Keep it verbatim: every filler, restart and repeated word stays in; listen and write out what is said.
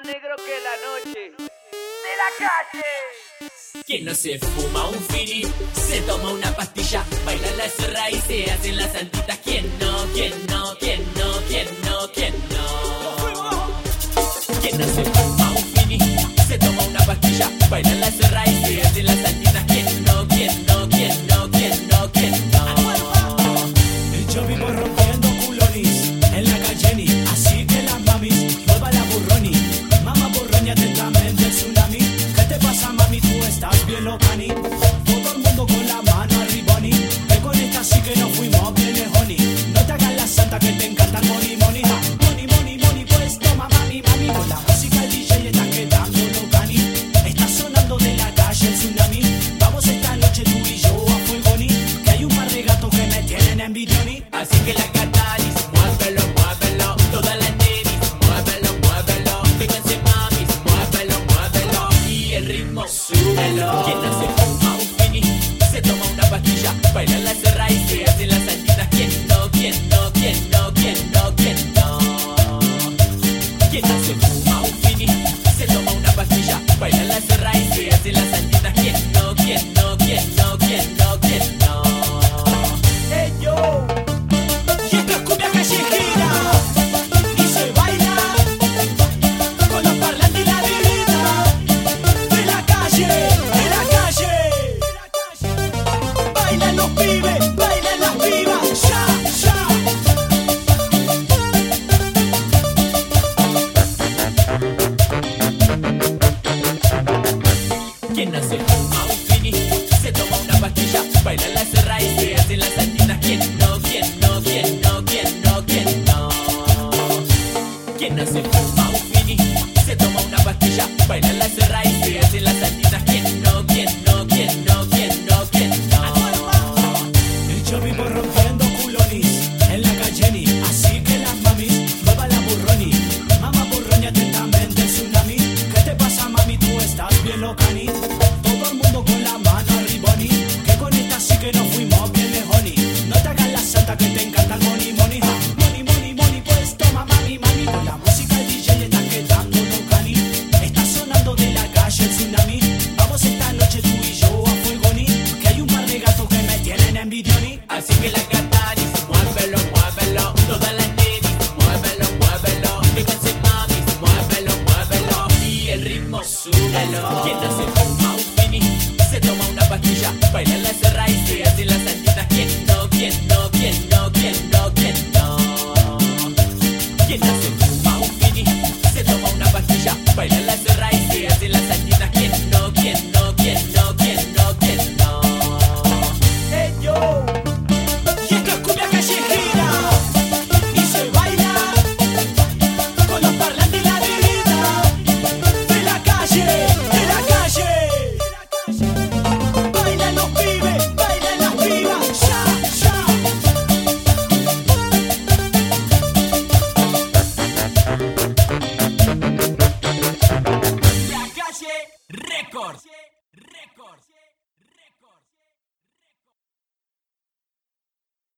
negro que la noche de la calle. Quien no se fuma un fini, se toma una pastilla, baila la zorra y se hacen las santitas. ¿Quién no? ¿Quién no? ¿Quién no? ¿Quién no? ¿Quién no? Quien no se fuma un fini, se toma una pastilla, baila la zorra y se hacen las santitas. ¿Quién no? ¿Quién no? ¿Quién no? ¿Quién no? ¿Quién no? Yo vivo rompiendo culonis en la calle, así que las mamis, mueva la burroni. Mamá burroña atentamente el tsunami. ¿Qué te pasa, mami? Tú estás bien loca, ni. Todo el mundo con la mano arriboni. Que con esta sí que nos fuimos bien, honey. No te hagas la santa que te encanta money, money. Ja. Money, money, money, pues toma, mami, mami. Con la música el D J le está quedando loca, ni. Está sonando de la calle el tsunami. Vamos esta noche tú y yo a fuego, ni. Que hay un par de gatos que me tienen envidia, ni. Así que la catalis, muévelo, muévelo. Toda la nenis, muévelo, muévelo. Fíjense mamis, muévelo, muévelo. Y el ritmo, súbelo. Quien no se fuma un fini, se toma una pastilla, baila la zorra y se hacen las santitas. ¿Quién no? ¿Quién no? ¿Quién no? ¿Quién no? ¿Quién no? Quien no se fuma un fini, se toma una pastilla, baila la zorra y se hacen las santitas. ¿Quién no? ¿Quién no? ¿Quién no? ¿Quién no? ¿Quién no? Hey yo, Y esto es cumbia callejera y se baila con los parlantes y la divina de la calle, de la calle. Bailan los pibes, bailan las pibas, ya, ya. Quien no se fuma un fini, se toma una pastilla, baila la zorra y se hacen las santitas. ¿Quién no? ¿Quién no? ¿Quién no? ¿Quién no? ¿Quién no? Quien no se fuma un fini, se toma una pastilla, baila la zorra y se hacen las santitas. ¿Quién no? ¿Quién no? ¿Quién no? ¿Quién no? ¿Quién no? Yo vivo rompiendo culonis en la calle, así que las mamis, mueva la burroni. Mamá burroña atentamente el tsunami. ¿Qué te pasa, mami? Tú estás bien loca, ni. Todo el mundo con la mano arriboni. Que con esta sí que nos fuimos bien lejoni. No te hagas la santa que te encanta el money, money. Ja. Money, money, money, pues toma, mami, mami. Con la música el D J le está quedando loca, ni. Está sonando de la calle el tsunami. Vamos esta noche tú y yo a fuego, ni. Que hay un par de gatos que me tienen envidia, ni. Así que la